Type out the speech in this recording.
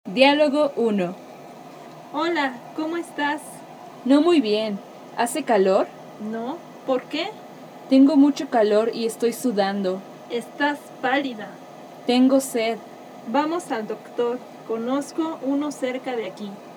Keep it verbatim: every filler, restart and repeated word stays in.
Diálogo uno. Hola, ¿cómo estás? No muy bien. ¿Hace calor? No, ¿por qué? Tengo mucho calor y estoy sudando. Estás pálida. Tengo sed. Vamos al doctor. Conozco uno cerca de aquí.